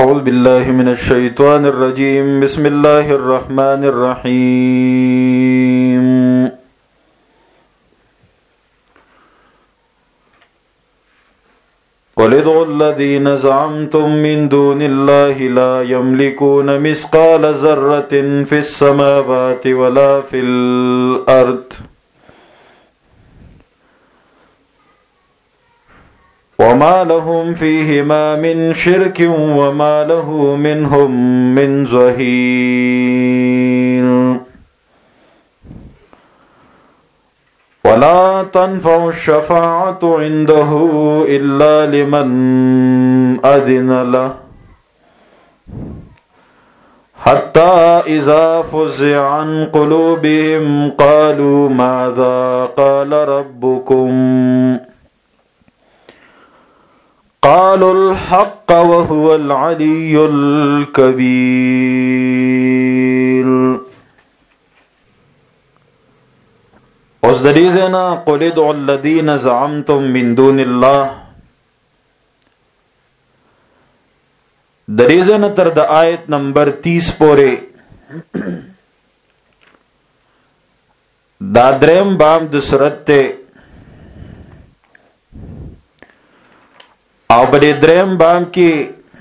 أعوذ بالله من الشيطان الرجيم بسم الله الرحمن الرحيم قل ادعوا الذين زعمتم من دون الله لا يملكون مثقال ذرة في السماوات ولا في الأرض وما لهم فيهما من شرك وما له منهم من ظهير ولا تنفع الشفاعة عنده إلا لمن أذن له حتى إذا فزع عن قلوبهم قالوا ماذا قال ربكم قالوا الحق وهو العلي الكبير. اوس د دې ځاینا قل ادعوا الذين زعمتم من دون الله د دې ځاینا تر د آیت نمبر 30 پورې دا دریم باب د سورت ته او په دې دریم باب کې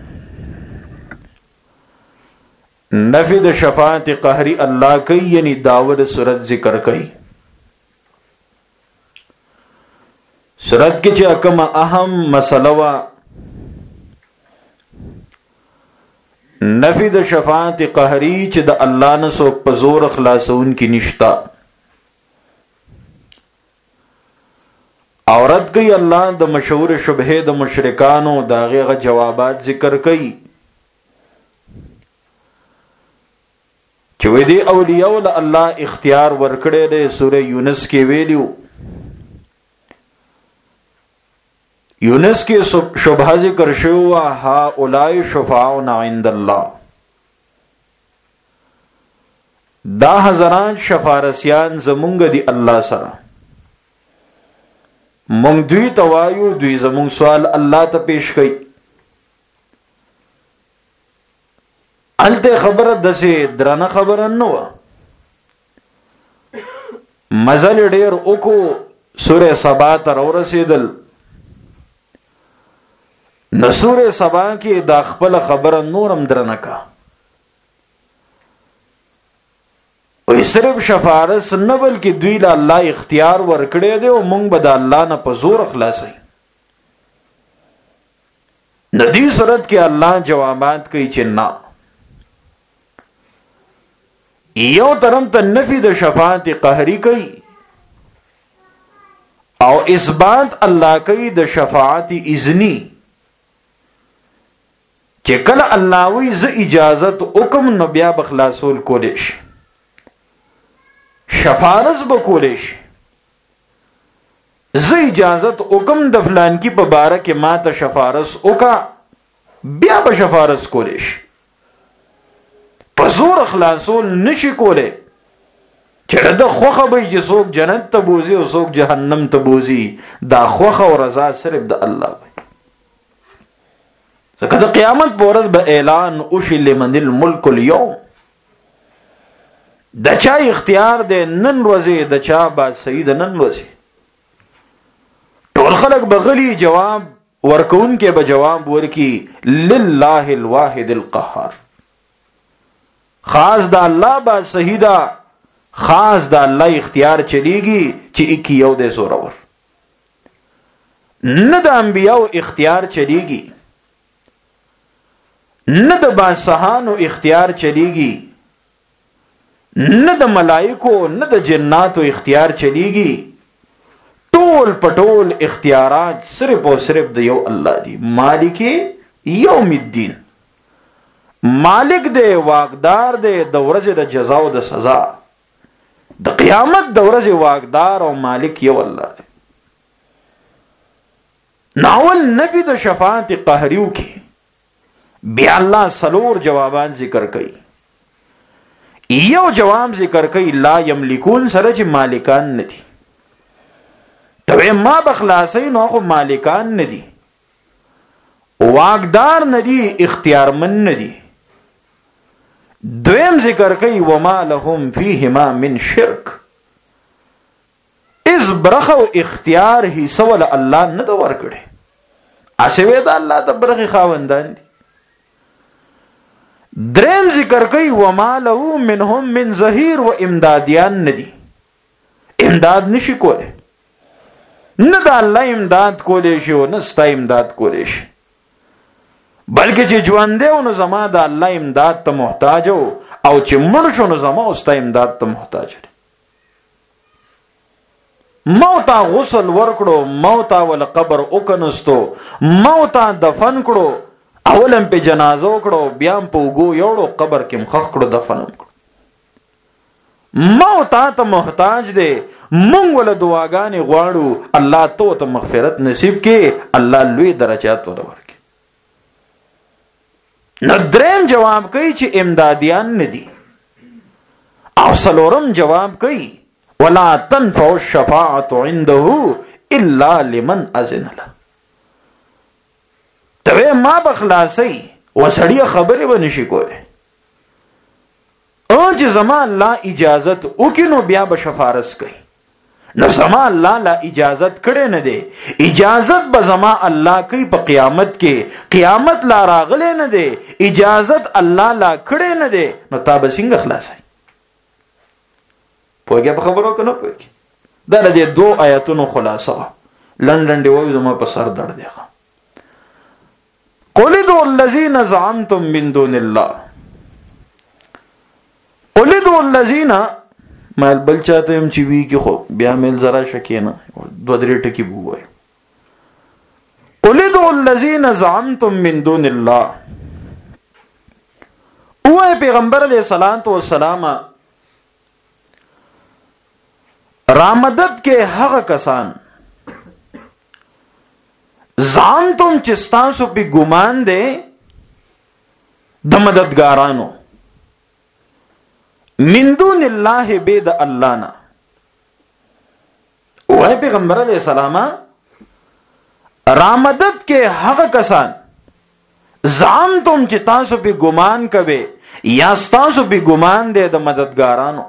نفی د شفاعت قهری الله کوي یعنی داود سورت ذکر کوي. سورت کې چې کومه اهم مسله وا نفی د شفاعت قهری چې د الله نه سو په زور خلاصون کې نشتا اورد کوي الله د مشهور شبهه د مشرکانو دا غیغه جوابات ذکر کوي چې وې دي اولیاء ول الله اختیار ورکړي د سوره یونس کې ویلو یونس کې شبهه ذکر شو ها اولای شفاعون عند الله دا هزاران شفارسیان زمونږ دي الله سره مونږ دوی توایو دوی زمونږ سوال الله ته پیش کړي الته خبره دسه درنه خبره نه و مزل ډیر اوکو سوره سبا تر ورسېدل نو سوره سبا کې دا خپل خبره نورم درنه کا وې صرف شفاعت نه بلکې دوی له الله اختیار ورکړي دی او مونږ به د الله نه په زور خلاصي. ندی صورت کې الله جوابات کوي چې نه یو طرف ته نفی د شفاعت قهری کوي او اثبات الله کوي د شفاعت اذنی چې کله الله وی ز اجازت حکم نو بیا بخلاصول کولیش شفارس بکولیش ز اجازت حکم د فلان کی په باره کې ما ته شفارس وکا بیا به شفارس کولیش په زور خلاصول نشي کوله چې د خوخه به چې څوک جنت ته بوزي او څوک جهنم ته بوزي دا خوخه او رضا صرف د الله وي. ځکه د قیامت په ورځ به اعلان وشي لمن الملک اليوم د چا اختیار دی نن ورځې د چا با سید نن ورځې ټول خلق بغلی جواب ورکون کې به جواب ورکی لله الواحد القهار خاص د الله با سیدا خاص د الله اختیار چلیږي چې اکی یو د زورور نه د انبیاو اختیار چلیږي نه د بادشاہانو اختیار چلیږي نه د ملائکو نه د جناتو اختیار چلیږي ټول پټول اختیارات صرف او صرف د یو الله دی مالک یوم الدین مالک دی واقدار دی د ورځې د جزا او د سزا د قیامت د ورځې واقدار او مالک یو الله دی. ناول نفی د شفاعت قهریو کې بیا الله سلور جوابان ذکر کړي. یو جواب ذکر کړي لا یملکون سره چې مالکان ندي ته ما بخلاصي نو خو مالکان ندي واقدار ندی اختیارمن ندی. دویم ذکر کوي وما لهم فیهما من شرک، از برخه او اختیار هی سوال الله نه دا ورکړي، اسوي دا الله ته برخه خاوندان دي. دریم ذکر کوي وما له منهم من ظهیر و امدادیان ندي، امداد نشي کوله، نه دا الله امداد کولی شي او نه ستا امداد کولی شي، بلکې چې ژوند دی نو زما د الله امداد ته محتاج او چې مړ شو نو زما او ستا امداد ته محتاج دی. موتا غسل ورکړو، موتا ول قبر وکنستو، موتا دفن کړو، اولم په جنازه وکړو، بیا په وګو یوړو، قبر کې مخخ کړو، دفن کړو. موتا ته محتاج دی، مونږ ول دعاګانې غواړو، الله ته مغفرت نصیب کړي، الله لوی درجات ورکړي. نو دریم جواب کوي چې امدادیان ندي، او څلورم جواب کوي ولا تنفع الشفاعة عنده الا لمن اذن له. ته ما بخلاصي وسړی خبره ونشي کوله، او چې زما الله اجازت وکینو بیا به شفارس کوي. نو زما الله لا اجازت کړي نه دی، اجازت به زما الله کوي په قیامت کې، قیامت لا راغله نه دی، اجازت الله لا کړي نه دی، نو تا به څنګه خلاصای؟ پوهیږي په خبرو کنه پوهیږي. دا د دو آیاتونو خلاصه لندن دی وایي زما په سر درد دی. قل ادعوا الذين زعمتم من دون الله، قل ادعوا الذين مال بل چاته هم چې وی کی خو بیا مل زرا شکینه دو درې ټکی بووي. قل ادعوا الذين زعمتم من دون الله، او پیغمبر علیہ الصلوۃ والسلام رامدد کے هغه کسان زعمتم چې ستاسو په ګمان دي د مددګارانو، من دون الله بيد الله نا. وای پیغمبر علیہ السلام رامدد کے هغه کسان زعمتم چې تاسو په ګمان کوي یا تاسو په ګمان دي د مددګارانو،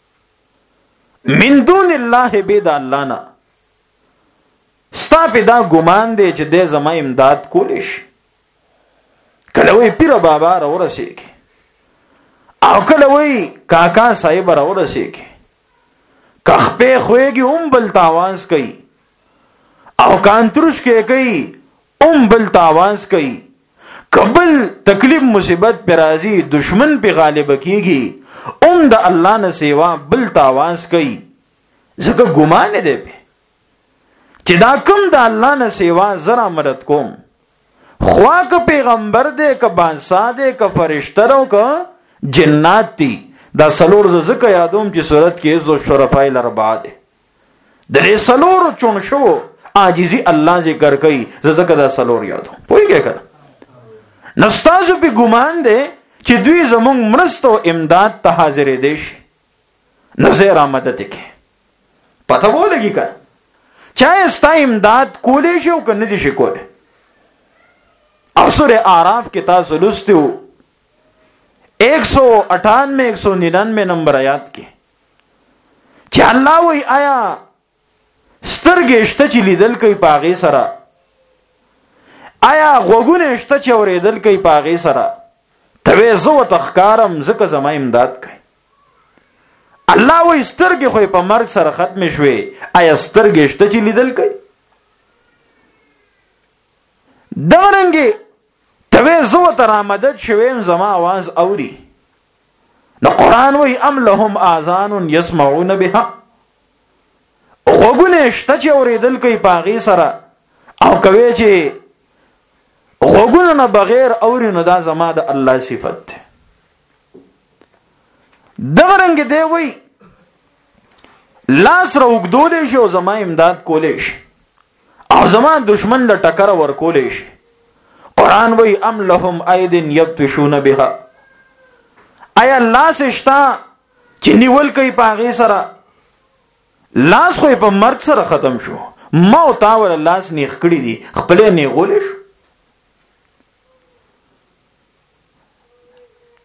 من دون الله بيد الله نا، ستا په دا ګمان دی چې د زما امداد کولیش. کله وی پیر بابا را ورسېږي او کله وی کاکا صاحب را ورسېږي، کخپې خوېږي هم بل تاوانس کوي، او کانتروش کې کوي هم بل تاوانس کوي، قبل تکلیف مصیبت پر راځي دشمن په غالب کیږي هم د الله نه سیوا بل تاوانس کوي. ځکه ګمان دی په چې دا کوم د الله نه سیوا زرا مدد کوم، خوا که پیغمبر دی که بادشاہ دی که فرشتہ او که جنات دی. دا سلور زکه یادوم چې صورت کې عز الشرفاء الاربعه دی، د سلور چون شو عاجزی الله ذکر کوي، زکه دا سلور یادوم. پوهیږئ کنه؟ نستازو په ګمان دی چې دوی زمونږ مرسته او امداد ته حاضر دي شي، نظر آمدت کې پته ولګي کنه چا ستا امداد کولی شي او کنه دي شي کولی. او سورہ اعراف کې تاسو لوستو 198 199 نمبر آیات کې چې الله وی آیا سترګې شته چې لیدل کوي پاغي سره، آیا غوګونه شته چې اوریدل کوي پاغي سره، ته زو تخکارم زکه زما امداد کوي. الله وی سترګې خو په مرګ سره ختم شوي، آیا سترګې شته چې لیدل کوي؟ دغرنګي ته زو تر آمدد شویم زما आवाज اوري. نو قران وی ام لهم اذان يسمعون بها، غوګونه شته چې اوریدل کوي پاغي سره، او کوي چې غوګونه نه بغیر اوري، نو دا زما د الله صفت ده. دغرنګ دی وی لاس را وګدولې شي او زما امداد کولې شي، او زما دشمن له ټکر ور کولې شي. قران وی ام لهم ايدن يبطشون بها، آیا لاس شتا چې نیول کوي پاغي سره؟ لاس خو په مرګ سره ختم شو، موت او لاس نیخ کړی دي، خپل نه غولې شو.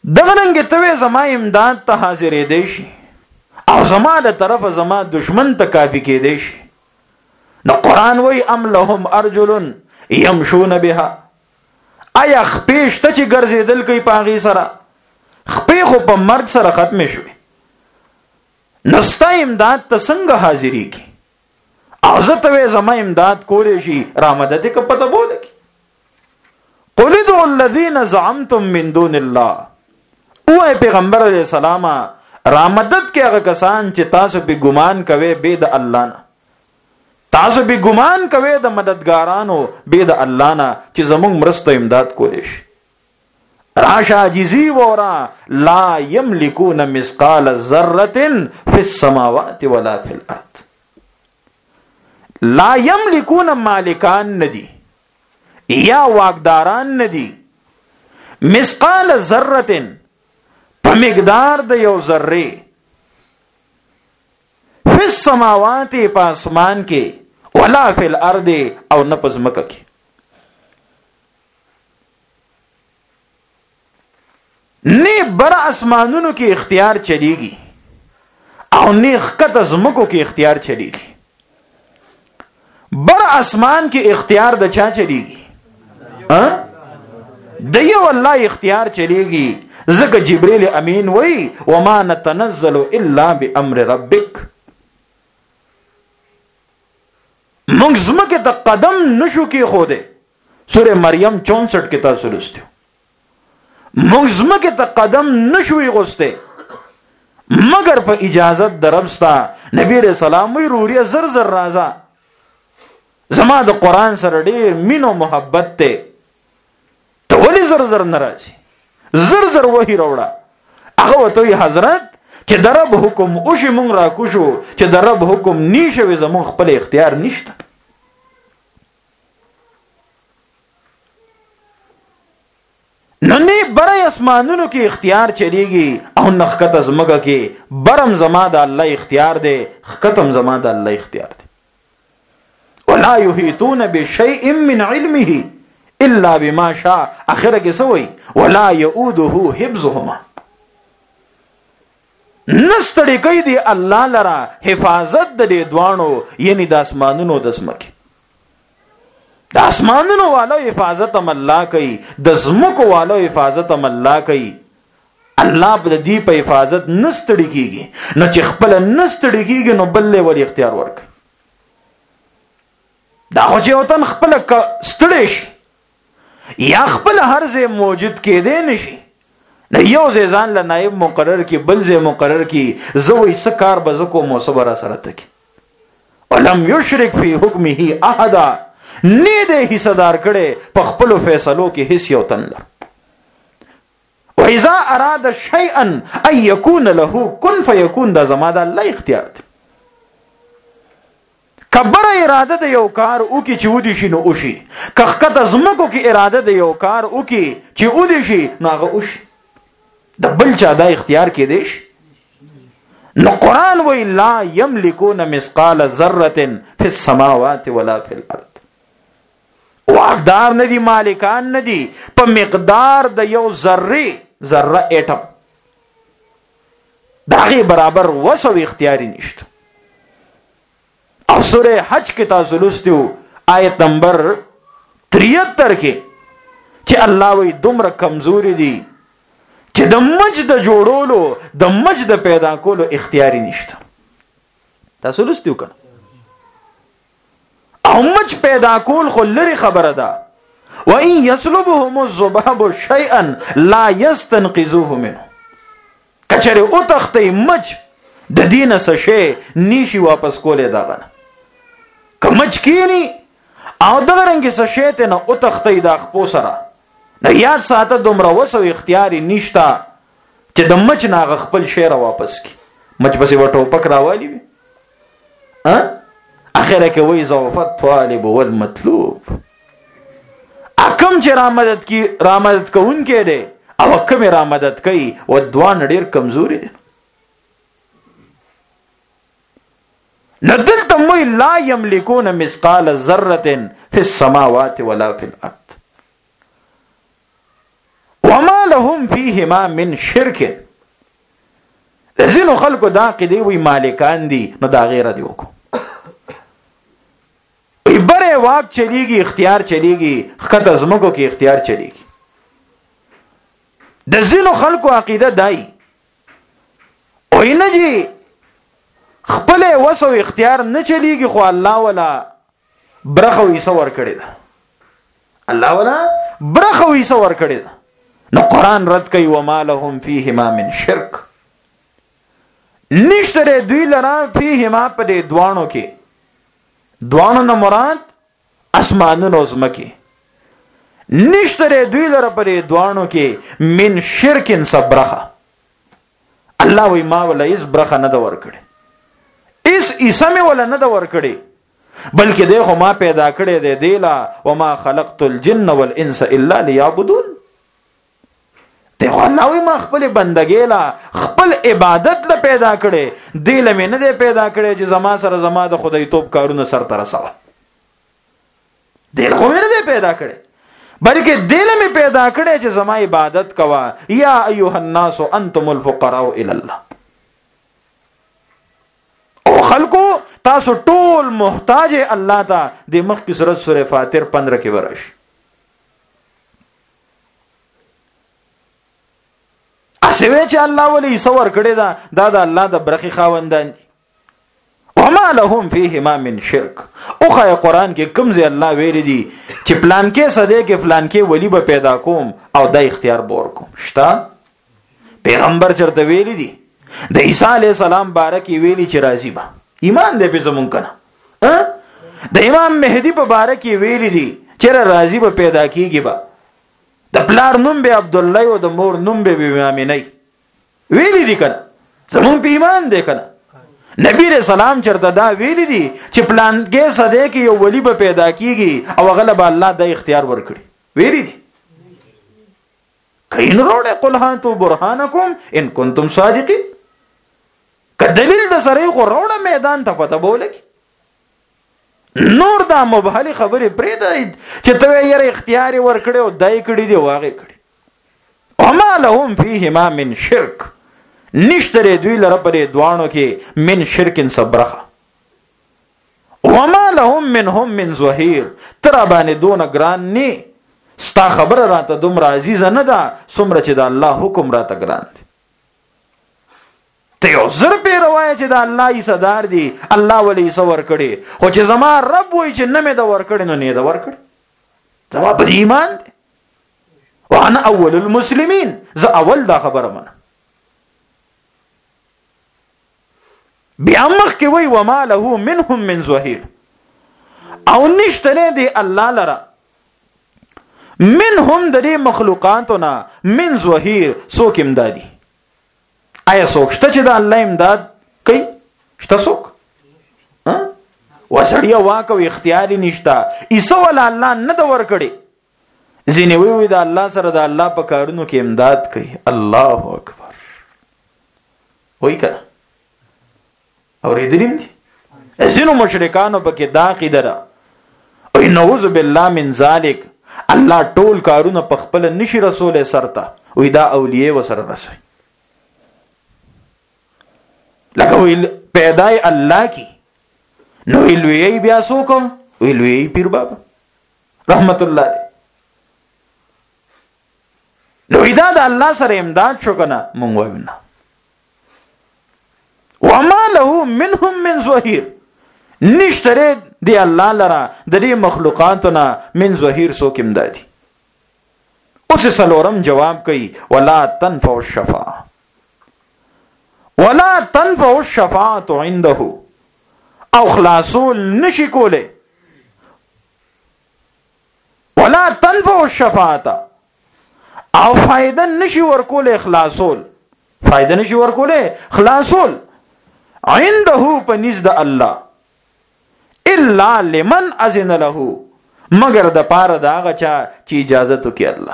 دغه رنګ ته زما امداد ته حاضرې دی شي او زما د طرف زما دشمن ته کافی کې دی شي. نو قران وای ام لهم ارجل يمشون بها، آیا خپې شته چې ګرځېدل کوي پاغي سره؟ خپې خو په مرګ سره ختم شوي. نستا امداد ته څنګه حاضرې کی؟ او زه ته زما امداد کولی شي را مدد که پته بوله کی. قل ادعوا الذین زعمتم من دون الله، اوه پیغمبر علیہ السلام را مدد کې هغه کسان چې تاسو په ګمان کوي به د الله نه، تاسو به ګمان کوي د مددګارانو به د الله نه چې زموږ مرسته امداد کولی شي. راشه عاجزی وورا لا یملکون مثقال ذره فی السماوات ولا فی الارض. لا یملکون مالکان ندی یا واقداران ندی، مثقال ذره په مقدار د یو ذره، فی السماوات په اسمان کې، ولا فی الارض او نه په ځمکه کې. نه بر اسمانونو کې اختیار چلیږي او نه ښکته ځمکو کې اختیار چلیږي. بر اسمان کې اختیار د چا چلیږي؟ د یو الله اختیار چلیږي. ځکه جبرئیل امین وای وما نتنزل الا بامر ربک. موږ ځمکې ته قدم نشو کې خوده، سوره مریم 64 کې تاسو لوستو. موږ ځمکې ته قدم نشوي غوسته مگر په اجازت د رب ستا. نبی رسول الله وی روري زر زر راځه، زما د قران سره ډېر مینو محبت ته، ته ولې زر زر ناراضي؟ زر زر وਹੀ راوړه. هغه وته حضرت چې د رب حکم او شی مونږ را کوشو، چې د رب حکم نشوي زمون خپل اختیار نشته. نو نه برای اسمانونو کې اختیار چلیږي او نخکته زمګه کې. برم زما د الله اختیار دی، ختم زما د الله اختیار دی. ولا يحيطون بشيء من علمه الا بما شاء. اخره کې سوې ولا يؤوده حفظهما. نستړی کوي دی الله لرا حفاظت د دې دوانو، یعنی د اسمانونو د زمکه. د اسمانونو والو حفاظت هم الله کوي، د زمکو والو حفاظت هم الله کوي. الله په دې په حفاظت نستړی کیږي. نو چې خپل نستړی کیږي نو بل له ور اختیار ورک. دا خو چې وطن خپل ستړی شي یا خپل هر ځای موجود کېدی نشي، نه یو ځای ځان له نائب مقرر کی، بل ځای مقرر کی، زوی سکار بزکو موصبره سره تک. ولم یشرک فی حکمه احد، نه دې حصدار کړي په خپل فیصلو کې هیڅ یو تن له. واذا اراد شیئا ان یکون له کن فیکون. دا زما د الله اختیار دی. کبر اراده د یو کار او کی چې ودی شي نو وشي، کخکته زمکو کې اراده د یو کار او کی چې ودی شي نو هغه وشي. د بل چا دا اختیار کې دیش. نو قران وی لا یملکون مثقال ذره فی السماوات ولا فی الارض. واقدار ندی، مالکان ندی په مقدار د یو ذره اټم داغه برابر وسو اختیاری نشته. او سوره حج کې تاسو لوستو آیت نمبر 73 کې چې الله وی دومره کمزوري دي چې د مجد د جوړولو، د مجد د پیدا کولو اختیاری نشته. تاسو لوستو کنه؟ او مجد پیدا کول خو لري خبره ده. وَإِن يَسْلُبْهُمُ الذُّبَابُ شَيْئًا لَا يَسْتَنْقِذُوهُ مِنْهُ. کچره او تختی مجد د دینه څه شی نشي واپس کولې دغه. کمچ کینی او دغه رنګ څه شی ته نه او تختی د خپو سره. نه یاد ساته دومره وسو اختیاري نشتا چې د مچ نه خپل شی را واپس کی. مچ بس وټو پک راوالی وي. اخره کې وای زوفت طالب والمطلوب. اکم چې را مدد کوون کې دی او کم را مدد کوي و دوان ډیر کمزوري دي. ندلت موی لا یملکون مثقال ذره فی السماوات ولا فی الارض وما لهم فيهما من شرک. ځینو خلکو دا عقیده وي مالکان دي نو دا غیره دی وکړو بره واک چلیږي اختیار چلیږي خطه زمکو کې اختیار چلیږي. د ځینو خلکو عقیده دای او نه جی خپل وسو اختیار نه چلیږي خو الله ولا برخه وي سور کړی دا الله ولا برخه وي سور کړی دا. نو قران رد کوي وما لهم فيهما من شرک. نشتره دوی لرا فيهما په دې دوانو کې دوانو نه مراد اسمانونو زمکه نشتره دوی لره پرې دوانو کې من شرکن صبرخه. الله وی ما ولا اس برخه نه دا ور کړي اس اسمه ولا نه دا ور کړي بلکې دغه ما پیدا کړي دی دیلا وما خلقت الجن والانس الا ليعبدون. دغه الله وی ما خپل بندګی لا خپل عبادت لا پیدا کړي دیل مې نه دی پیدا کړي چې زما سره زما د خدای توپ کارونه سر تر رسوه دیل خو مې نه دی پیدا کړي بلکې دل می پیدا کړي چې زما عبادت کوا. یا ایها الناس انتم الفقراء الى الله. او خلکو تاسو ټول محتاج الله ته. د مخ کی سورۃ سورہ فاتر 15 کې ورش اسوي چې الله ولي سور کړي دا د الله د برخي خاوندان دي. وما لهم فيهما من شرک. اوخه قرآن کې کوم ځای الله ویلي دي چې پلان کې صدې کې فلان کې ولی به پیدا کوم او د اختیار بور کوم شتا. پیغمبر چرته ویلي دي د عیسی علی السلام بارکی ویلي چې راضی با ایمان دې په زمون کنه. د امام مهدی په بارکی ویلي دي چې راضی به پیدا کیږي با. د پلار نوم به عبد الله او د مور نوم به امینه ویلي دي کنه زمون په ایمان دې کنه. نبی رسول الله چرته دا ویلي دي چې پلان کې صدې کې یو ولی به پیدا کیږي او غلب الله د اختیار ورکړي ویلي دي. کین روړه قل هاتو برهانکم ان کنتم صادقین. که دلیل د سره خو روړه میدان ته پته بولګي نور دا مبهلی خبرې پرې ده چې ته یې اختیار ورکړي او دای کړي دی واغې کړي. وما لهم فيهما من شرک. نشتره دوی لره پرې دوانو کې من شرکن صبرخه. وما لهم منهم من ظهیر. تر باندې دون ګران نه ستا خبر راته دومره عزیز نه ده څومره چې د الله حکم راته ګران دی. ته یو زر په روایت چې د الله یې صدر دی الله ولی سور کړي خو چې زما رب وای چې نه مې دا ور کړي نو نه دا ور کړي. جواب ایمان دی. وانا اول المسلمین. زه اول دا خبره منم. بیا مخ کې وای وما له منهم من ظهیر. او نشته دی الله لرا منهم د دې مخلوقاتنا من ظهیر څوک امدادي. آیا څوک شته چې د الله امداد کوي؟ شته څوک؟ وسړی واک او اختیار نشته. ایسو ول الله نه د ور کړي. ځینې وی د الله سره د الله په کارونو کې امداد کوي. الله اکبر. وای کړه اوریدلیم دي ځینو مشرکانو په کې دا عقیده ده او نعوذ بالله من ذلک الله ټول کارونه په خپل نشي رسول سرته وې دا اولیاء وسره رسي. لکه ویل پیدای الله کی نو ویلوی بیا سوکو ویلوی پیر بابا رحمت الله علیه. نو دا د الله سره امداد شو کنه مونږ وایو نه. وما له منهم من ظهیر. نشتره دی الله لرا د دې مخلوقاتنا من ظهیر سوک امدادي. اوس سلورم جواب کوي ولا تنفع الشفاعه. ولا تنفع الشفاعه عنده. او خلاصول نشي کوله. ولا تنفع الشفاعه. او فائدہ نشي ورکوله خلاصول. فائدہ نشي ورکوله خلاصول عنده پنځ د الله الا لمن اذن له مگر د پاره دا غچا چې اجازه تو کې الله.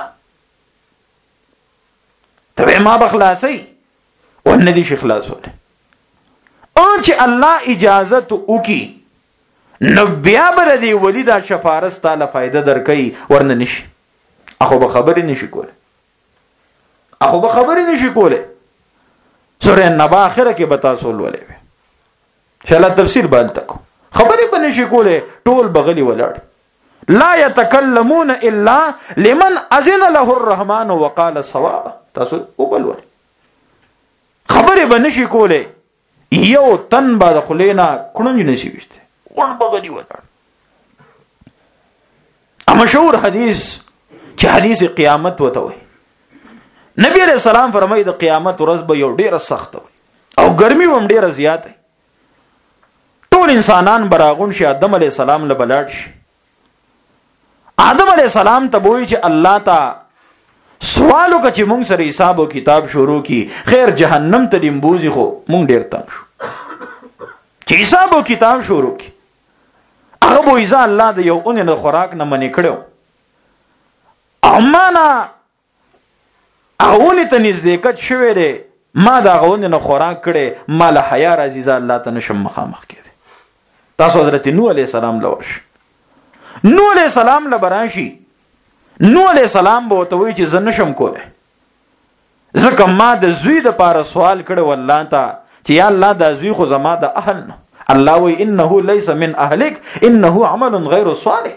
ته ما بخلاصي ون دي شي خلاصول او چې الله اجازه تو وکي نو بیا بر دي ولدا شفارس تعالی فائدہ درکې ورن نشي اخو به خبرې نشي کوله. اخو به خبرې نشي کوله. سورہ نبا اخره کې به تاسو ولولې ان شاء الله تفسیر باندې تکو خبرې به نشي کوله ټول بغلی ولاړ. لا يتكلمون الا لمن اذن له الرحمن وقال صواب. تاسو وبلول خبرې به نشي کوله یو تن بعد خلینا کونج نشي وشته ون بغلی ولاړ. مشهور حدیث چې حدیث قیامت وته وي نبی علیہ السلام فرمایي د قیامت ورځ به یو ډیره سخت وي او ګرمي هم ډیره زیات وي. ټول انسانان براغون شي آدم علیہ السلام له بلاړ شي. آدم علیہ السلام ته وایي چې الله تا سوالو که چې مونږ سره حساب او کتاب شروع کی خیر جهنم ته دیمبوزي خو مونږ ډیر تنگ شو چې حساب او کتاب شروع کی. هغه وایي ځا الله د یو اونې خوراک نه منې کړو امانه اغونی ته نزدېکت شوی دی ما دا غونې نه خوراک کړي مال حیا راځي ځا الله ته نشم مخامخ کېده. تاسو حضرت نوح علیہ السلام لورش نوح علیہ السلام لبراشي نوح علیہ السلام به ته وی چې زه نشم کوله ځکه ما د زوی د پاره سوال کړو والله ته چې یا الله دا زوی خو زما د اهل نه. الله وی انه ليس من اهلك انه عمل غیر صالح.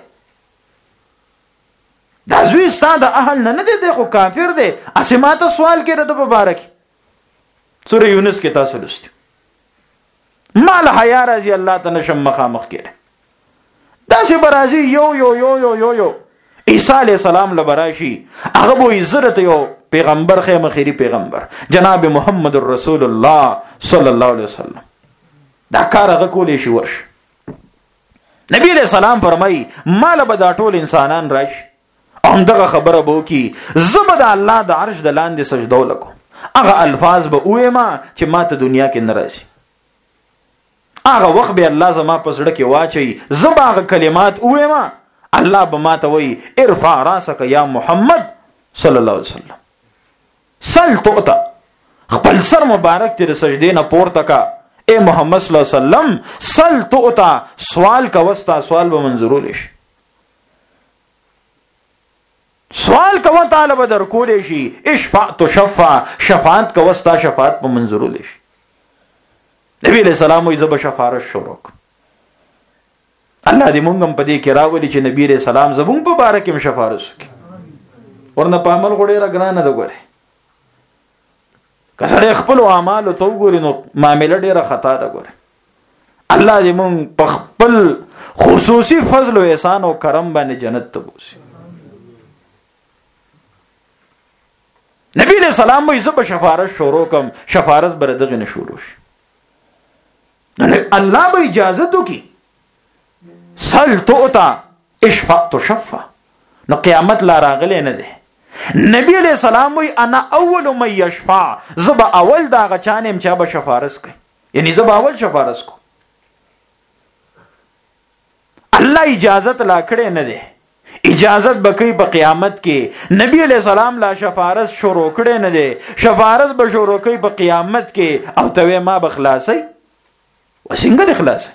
دا زوی ستا د اهل نه دی خو کافر دی. اسماته سوال کړه د مبارک سورہ یونس کې تاسو لوستي مال حیا راځي الله ته نشم مخامخ کړه. دا سه برازي یو یو یو یو یو یو عیسی علیہ السلام لبراشي هغه بو عزت یو پیغمبر خیمه خیری پیغمبر جناب محمد رسول الله صلی الله علیه وسلم دا کار هغه کولې شي ورش. نبی علیہ السلام فرمای مال به دا ټول انسانان راشي هم دغه خبره بو کی زبد الله د عرش د لاندې سجده وکم هغه الفاظ به وې ما چې ما ته دنیا کې ناراضي هغه وخت به الله زما په سړک کې واچي زبا هغه کلمات وې ما الله به ما ته وې ارفع راسك یا محمد صلی الله علیه وسلم سل توتا خپل سر مبارک ته سجدې نه پورته کا اے محمد صلی الله علیه وسلم سل توتا سوال کا وستا سوال به منظور شي سوال کو تعالی بدر کولې شي اشفع تشفع شفاعت کو وستا شفاعت په منظور شي. نبی علیہ السلام وي زب شفاعت شروع الله دې مونږ هم په دې کې راولي چې نبی علیہ السلام زبون په بارک کې شفاعت وکړي ورنه په عمل غوړې را ګرانه ده ګوره کسړې خپل اعمال تو ګوري نو معاملې ډېره خطا ده ګوره. الله دې مونږ په خپل خصوصي فضل او احسان او کرم باندې جنت ته بوسي. نبی علیہ السلام وی زب شفارت شروع کم شفارت بر دغه نه شروع شي. الله به اجازه دو کی سل توتا اشفع تشفع نو قیامت لا راغله نه ده. نبی علیہ السلام وی انا اول من یشفع زب اول دا غچانم چا به شفارت کوي یعنی زب اول شفارت کو الله اجازت لا کړي نه ده. اجازت بکی په قیامت کې نبی علیہ السلام لا شفارت شروع کړي نه دي شفارت به شروع کوي په قیامت کې او ته ما بخلاصي وسنګ اخلاص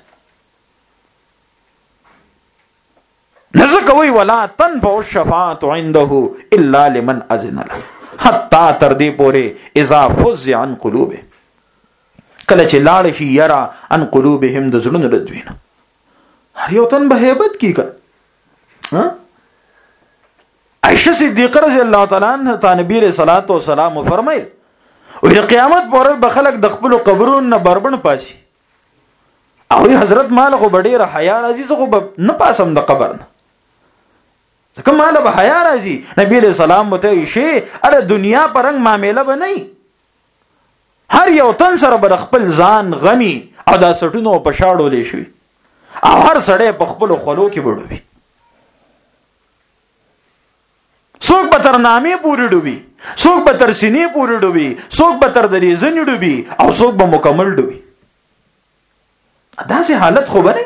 نزه کوي ولا تنفع الشفاعه عنده الا لمن اذن له حتا تر دې پوره اذا فزع عن قلوبه کله چې لاړ شي یرا عن قلوبهم د زړونو ردوینه هر یو تن به hebat کی کړ ها عائشہ صدیقہ رضی اللہ تعالی عنہ ته نبی رسول الله والسلام فرمایل او د قیامت پر ورځ به خلک د خپل قبرونو نه بربند پاسي او حضرت مال خو ډېر حیا راځي خو نه پاسم د قبر نه ځکه مال به حیا راځي. نبی علیہ السلام وته شي اره دنیا پرنګ معاملې به نه هر یو تن سره به خپل ځان غمی او دا سټونو په شاړولې شي او هر سړی په خپل خلو کې بډوي څوک به تر نامې پورې ډوبي څوک به تر سینې پورې ډوبي څوک به تر درې ځنې ډوبي او څوک به مکمل ډوبي. داسې حالت خو بنه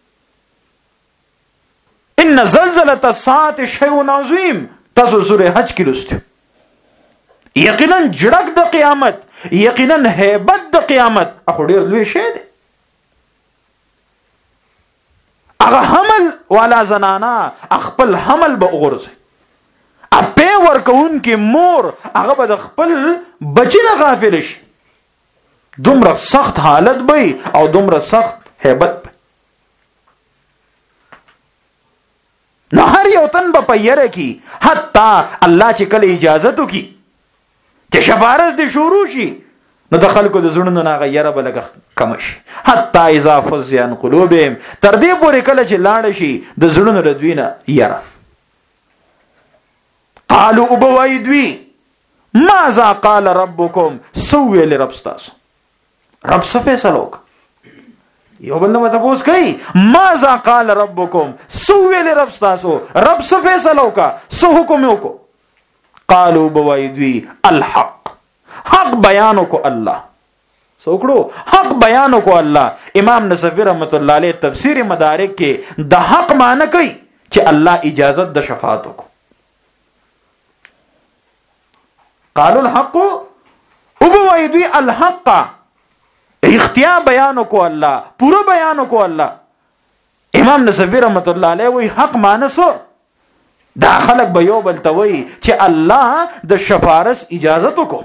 ان زلزله الساعه شیء عظیم تاسو سورہ حج کې لوستو یقینا جړک د قیامت یقینا hebat د قیامت اخو ډیر لوی شی دی. هغه حمل والا زنانا خپل حمل به وګورځي اپه ور کون کې مور هغه به د خپل بچی نه غافل شي، دومره سخت حالت به او دومره سخت هیبت به. نو هر یو تن به پیره کی، حتی الله چې کله اجازه تو کی چې شفارس دې شروع شي نو د خلکو د زړونو نه غیره به لږ کم شي، حتی اذا فزع عن قلوبهم، تر دې پورې کله چې لاړ شي د زړونو د دوی نه یره. قالوا ابوای دوی ماذا قال ربکم، سوې لرب تاسو رب څه فیصله وکړه، یو بل نه تاسو کوي ماذا قال ربکم، سوې لرب تاسو رب څه فیصله وکړه، څه حکم وکړه. قالوا ابوای دوی الحق، حق بیانو کو الله، سوکړو حق بیانو کو الله. امام نصفی رحمت الله علیه تفسیر مدارک کې د حق معنی کوي چې الله اجازت د شفاعت کو. قالوا الحق، ابوای دوی الحق، اختیار بیانو کو الله، پورا بیانو کو الله. امام نصفی رحمت الله علیه وی حق معنی سو دا خلق به یو بل ته وی چې الله د شفارس اجازت کو.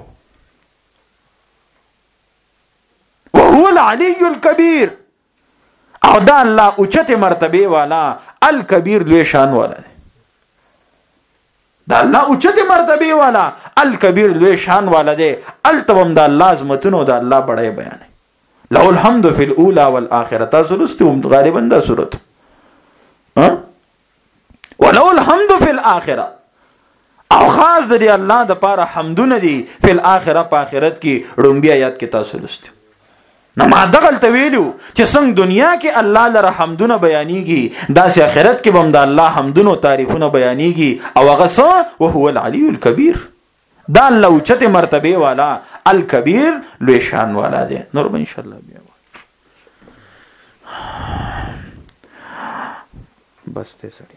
وهو العلی الکبیر، او دا الله اوچته مرتبه والا، الکبیر لوی شان والا دی. دا الله اوچته مرتبه والا، الکبیر لوی شان والا دی. التبم دا الله عظمتونو دا الله بڑای بیان ہے. له الحمد فی الاولى والآخرة، تاسو لستم غالبا دا صورت ولو الحمد فی الاخره، او خاص د دې الله د پاره حمدونه دي فی الاخره، په آخرت کې رومبي آیات کې تاسو لستو. نو ما دغل تویلو چې څنګه دنیا کې الله لره حمدونه بیانېږي، داسې آخرت کې هم د الله حمدونه تعریفونه بیانېږي. او هغه څه وهو العلی الکبیر، دا الله اوچته مرتبه والا، الکبیر لوی شان والا دی. نور به ان شاء الله بیا بس ته سړی